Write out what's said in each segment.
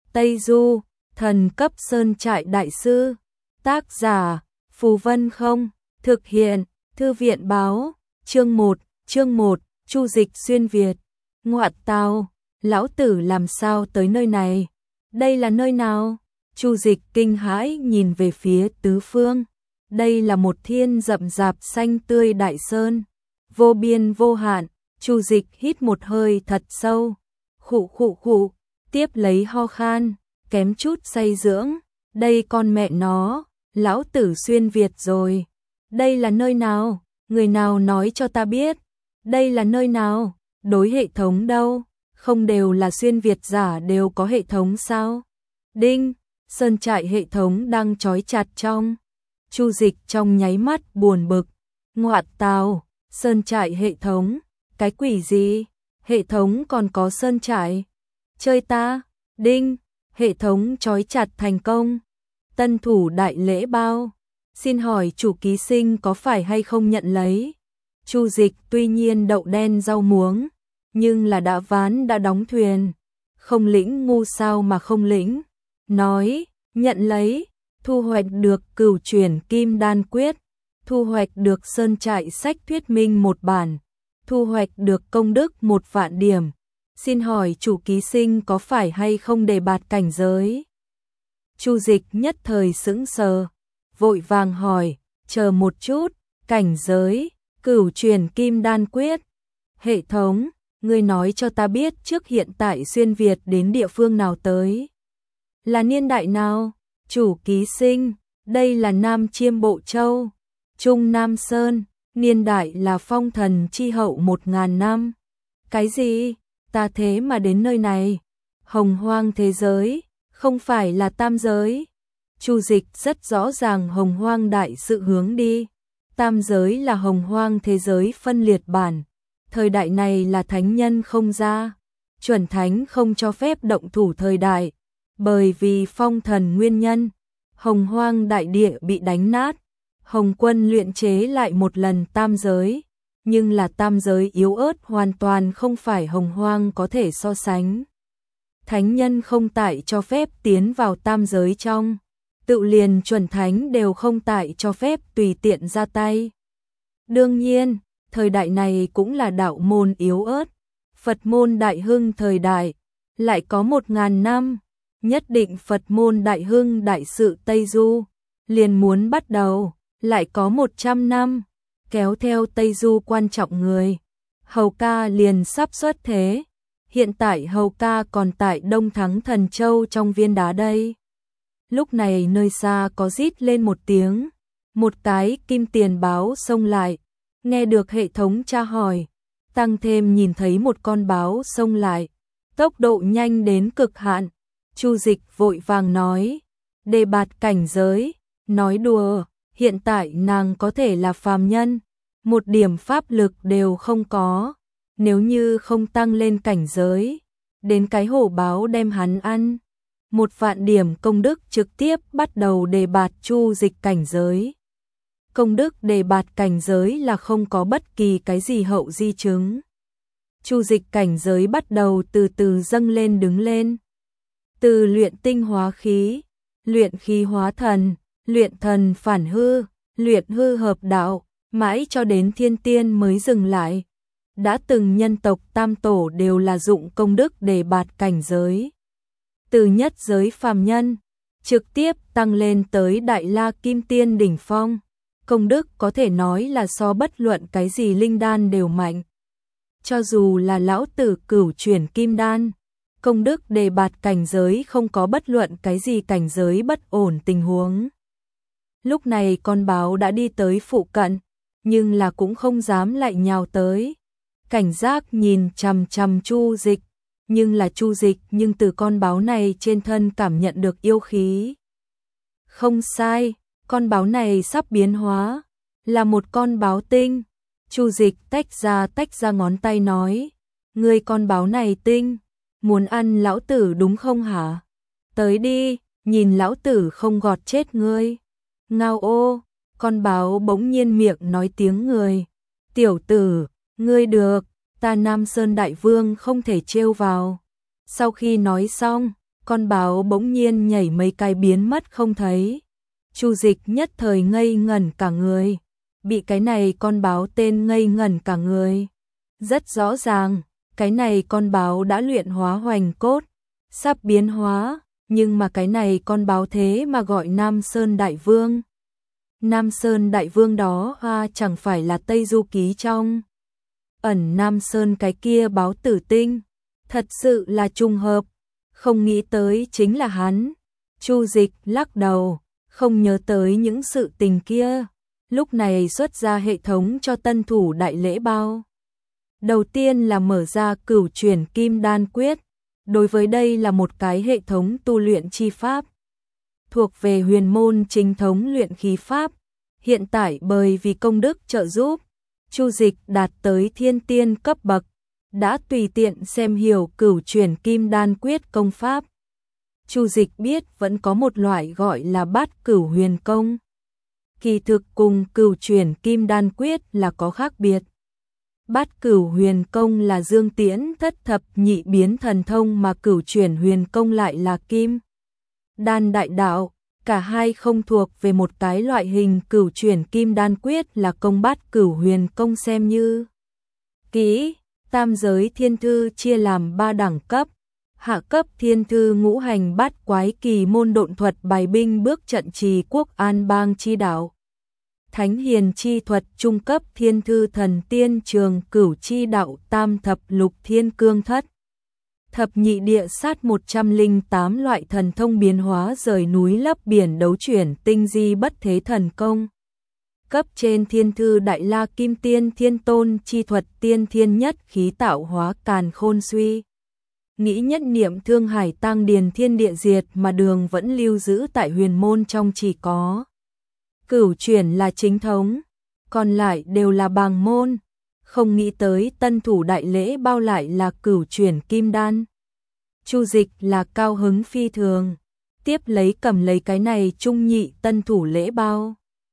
Tây Du, thần cấp sơn trại đại sư. Tác giả, Phù Vân Không, thực hiện, Thư viện báo, chương 1, Chu Dịch xuyên Việt. Ngoại tào, lão tử làm sao tới nơi này? Đây là nơi nào? Chu Dịch kinh hãi nhìn về phía tứ phương. Đây là một thiên rậm rạp xanh tươi đại sơn, vô biên vô hạn. Chu Dịch hít một hơi thật sâu, khụ, tiếp lấy ho khan, kém chút say dưỡng. Đây con mẹ nó, lão tử xuyên Việt rồi. Đây là nơi nào? Người nào nói cho ta biết? Đây là nơi nào? Đối hệ thống đâu? Không đều là xuyên Việt giả đều có hệ thống sao? Đinh, sơn trại hệ thống đang trói chặt trong. Chu Dịch trong nháy mắt buồn bực. Ngoại tào, sơn trại hệ thống, cái quỷ gì? Hệ thống còn có sơn trại? Chơi ta? Đinh, hệ thống trói chặt thành công. Tân thủ đại lễ bao. Xin hỏi chủ ký sinh có phải hay không nhận lấy? Chu Dịch tuy nhiên đậu đen rau muống, nhưng là đã ván đã đóng thuyền. Không lĩnh ngu sao mà không lĩnh. Nói, nhận lấy, thu hoạch được cửu chuyển kim đan quyết, thu hoạch được sơn trại sách thuyết minh một bản, thu hoạch được công đức 1 vạn điểm. Xin hỏi chủ ký sinh có phải hay không đề bạt cảnh giới? Chu Dịch nhất thời sững sờ, vội vàng hỏi, chờ một chút, cảnh giới, cửu chuyển kim đan quyết. Hệ thống, ngươi nói cho ta biết trước hiện tại xuyên Việt đến địa phương nào tới? Là niên đại nào? Chủ ký sinh, đây là Nam Chiêm Bộ Châu, Trung Nam Sơn, niên đại là phong thần chi hậu 1000 năm. Cái gì? Ta thế mà đến nơi này? Hồng hoang thế giới, không phải là tam giới. Chu Dịch rất rõ ràng hồng hoang đại sự hướng đi. Tam giới là hồng hoang thế giới phân liệt bản. Thời đại này là thánh nhân không ra. Chuẩn thánh không cho phép động thủ thời đại. Bởi vì phong thần nguyên nhân, hồng hoang đại địa bị đánh nát. Hồng quân luyện chế lại một lần tam giới. Nhưng là tam giới yếu ớt hoàn toàn không phải hồng hoang có thể so sánh. Thánh nhân không tại cho phép tiến vào tam giới trong. Tự liền chuẩn thánh đều không tại cho phép tùy tiện ra tay. Đương nhiên, thời đại này cũng là đạo môn yếu ớt. Phật môn đại hưng thời đại, lại có 1000 năm. Nhất định Phật môn đại hưng đại sự Tây Du, liền muốn bắt đầu, lại có 100 năm. Kéo theo Tây Du quan trọng người, Hầu Ca liền sắp xuất thế. Hiện tại Hầu Ca còn tại Đông Thắng Thần Châu trong viên đá đây. Lúc này nơi xa có rít lên một tiếng, một cái kim tiền báo xông lại. Nghe được hệ thống tra hỏi, tăng thêm nhìn thấy một con báo xông lại, tốc độ nhanh đến cực hạn. Chu Dịch vội vàng nói, đề bạt cảnh giới. Nói đùa, hiện tại nàng có thể là phàm nhân, một điểm pháp lực đều không có. Nếu như không tăng lên cảnh giới, đến cái hổ báo đem hắn ăn. 1 vạn điểm công đức trực tiếp bắt đầu đề bạt Chu Dịch cảnh giới. Công đức đề bạt cảnh giới là không có bất kỳ cái gì hậu di chứng. Chu Dịch cảnh giới bắt đầu từ từ dâng lên đứng lên. Từ luyện tinh hóa khí, luyện khí hóa thần, luyện thần phản hư, luyện hư hợp đạo, mãi cho đến thiên tiên mới dừng lại. Đã từng nhân tộc tam tổ đều là dụng công đức để bạt cảnh giới. Từ nhất giới phàm nhân, trực tiếp tăng lên tới đại la kim tiên đỉnh phong. Công đức có thể nói là so bất luận cái gì linh đan đều mạnh. Cho dù là lão tử cửu chuyển kim đan, công đức đề bạt cảnh giới không có bất luận cái gì cảnh giới bất ổn tình huống. Lúc này con báo đã đi tới phụ cận, nhưng là cũng không dám lại nhào tới. Cảnh giác nhìn chằm chằm Chu Dịch, nhưng là Chu Dịch nhưng từ con báo này trên thân cảm nhận được yêu khí. Không sai, con báo này sắp biến hóa, là một con báo tinh. Chu Dịch tách ra ngón tay nói, ngươi con báo này tinh, muốn ăn lão tử đúng không hả? Tới đi, nhìn lão tử không gọt chết ngươi. Ngao ô, con báo bỗng nhiên miệng nói tiếng người. Tiểu tử, ngươi được, ta Nam Sơn Đại Vương không thể trêu vào. Sau khi nói xong, con báo bỗng nhiên nhảy mấy cái biến mất không thấy. Chu Dịch nhất thời ngây ngẩn cả người, bị cái này con báo tên ngây ngẩn cả người. Rất rõ ràng, cái này con báo đã luyện hóa hoành cốt, sắp biến hóa, nhưng mà cái này con báo thế mà gọi Nam Sơn Đại Vương. Nam Sơn Đại Vương đó chẳng phải là Tây Du Ký trong ẩn Nam Sơn cái kia báo tử tinh, thật sự là trùng hợp, không nghĩ tới chính là hắn. Chu Dịch lắc đầu, không nhớ tới những sự tình kia, lúc này xuất ra hệ thống cho tân thủ đại lễ bao. Đầu tiên là mở ra Cửu Chuyển Kim Đan Quyết, đối với đây là một cái hệ thống tu luyện chi pháp, thuộc về huyền môn chính thống luyện khí pháp. Hiện tại bởi vì công đức trợ giúp, Chu Dịch đạt tới thiên tiên cấp bậc, đã tùy tiện xem hiểu Cửu Chuyển Kim Đan Quyết công pháp. Chu Dịch biết vẫn có một loại gọi là Bát Cửu Huyền Công. Kỳ thực cùng Cửu Chuyển Kim Đan Quyết là có khác biệt. Bát Cửu Huyền Công là Dương Tiễn thất thập nhị biến thần thông, mà Cửu Chuyển Huyền Công lại là Kim Đan đại đạo, cả hai không thuộc về một cái loại hình. Cửu Chuyển Kim Đan Quyết là công Bát Cửu Huyền Công xem như kỹ. Tam giới thiên thư chia làm 3 đẳng cấp. Hạ cấp thiên thư ngũ hành bát quái kỳ môn độn thuật bài binh bước trận trì quốc an bang chi đạo. Thánh hiền chi thuật. Trung cấp thiên thư thần tiên trường cửu chi đạo tam thập lục thiên cương thất. Thập nhị địa sát 108 loại thần thông biến hóa rời núi lấp biển đấu chuyển tinh di bất thế thần công. Cấp trên thiên thư đại la kim tiên thiên tôn chi thuật tiên thiên nhất khí tạo hóa càn khôn suy. Nghĩ nhất niệm thương hải tăng điền thiên địa diệt, mà đường vẫn lưu giữ tại huyền môn trong chỉ có Cửu Chuyển là chính thống, còn lại đều là bàng môn. Không nghĩ tới tân thủ đại lễ bao lại là Cửu Chuyển Kim Đan. Chu Dịch là cao hứng phi thường, tiếp lấy cầm lấy cái này trung nhị tân thủ lễ bao.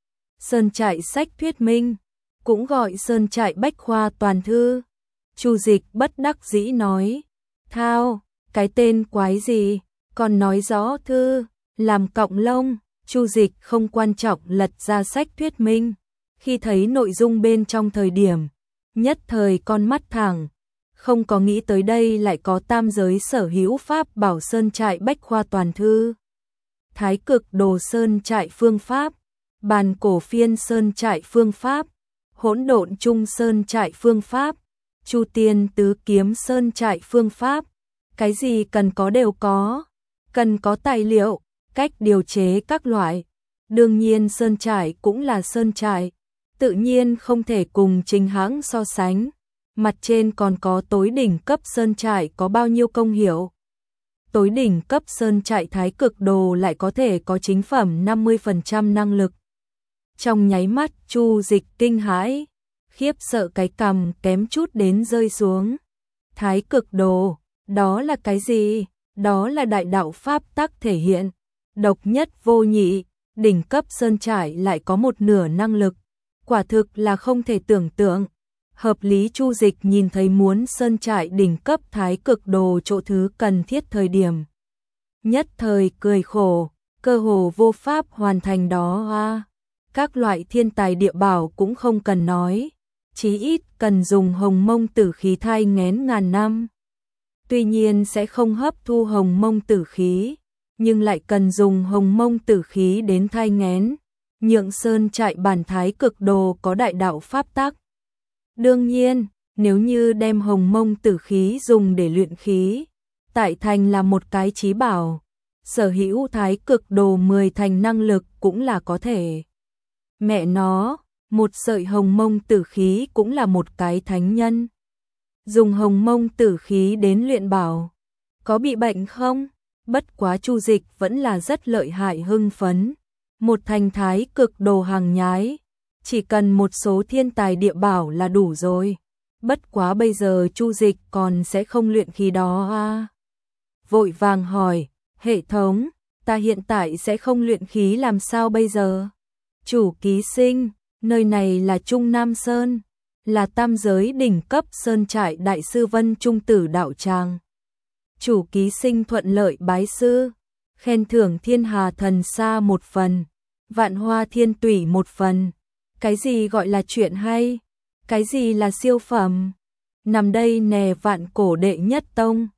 Sơn trại sách thuyết minh, cũng gọi Sơn trại bách khoa toàn thư. Chu Dịch bất đắc dĩ nói, thao, cái tên quái gì, còn nói rõ thư, làm cọng lông. Chu Dịch không quan trọng lật ra sách thuyết minh, khi thấy nội dung bên trong thời điểm, nhất thời con mắt thẳng, không có nghĩ tới đây lại có tam giới sở hữu pháp bảo Sơn trại bách khoa toàn thư. Thái cực đồ Sơn trại phương pháp, bàn cổ phiên Sơn trại phương pháp, hỗn độn trung Sơn trại phương pháp, chu tiên tứ kiếm Sơn trại phương pháp. Cái gì cần có đều có, cần có tài liệu, cách điều chế các loại. Đương nhiên Sơn trại cũng là Sơn trại, tự nhiên không thể cùng chính hãng so sánh. Mặt trên còn có tối đỉnh cấp Sơn trại có bao nhiêu công hiệu. Tối đỉnh cấp Sơn trại thái cực đồ lại có thể có chính phẩm 50% năng lực. Trong nháy mắt Chu Dịch kinh hãi, khiếp sợ cái cằm kém chút đến rơi xuống. Thái cực đồ, đó là cái gì? Đó là đại đạo pháp tắc thể hiện, độc nhất vô nhị, đỉnh cấp Sơn trại lại có một nửa năng lực, quả thực là không thể tưởng tượng. Hợp lý. Chu Dịch nhìn thấy muốn Sơn trại đỉnh cấp thái cực đồ chỗ thứ cần thiết thời điểm, nhất thời cười khổ, cơ hồ vô pháp hoàn thành đó. Các loại thiên tài địa bảo cũng không cần nói, chí ít cần dùng hồng mông tử khí thai nghén ngàn năm. Tuy nhiên sẽ không hấp thu hồng mông tử khí, nhưng lại cần dùng hồng mông tử khí đến thai nghén, nhượng Sơn trại bản thái cực đồ có đại đạo pháp tắc. Đương nhiên, nếu như đem hồng mông tử khí dùng để luyện khí, tại thành là một cái chí bảo, sở hữu thái cực đồ 10 thành năng lực cũng là có thể. Mẹ nó, một sợi hồng mông tử khí cũng là một cái thánh nhân. Dùng hồng mông tử khí đến luyện bảo, có bị bệnh không? Bất quá Chu Dịch vẫn là rất lợi hại hưng phấn. Một thành thái cực đồ hàng nhái, chỉ cần một số thiên tài địa bảo là đủ rồi. Bất quá bây giờ Chu Dịch còn sẽ không luyện khí đó. Vội vàng hỏi, hệ thống, ta hiện tại sẽ không luyện khí làm sao bây giờ? Chủ ký sinh, nơi này là Trung Nam Sơn, là tam giới đỉnh cấp Sơn trại đại sư Vân Trung Tử đạo tràng. chủ ký sinh thuận lợi bái sư, khen thưởng thiên hà thần sa một phần, vạn hoa thiên tủy một phần. Cái gì gọi là chuyện hay? Cái gì là siêu phẩm? Nằm đây nè vạn cổ đệ nhất tông.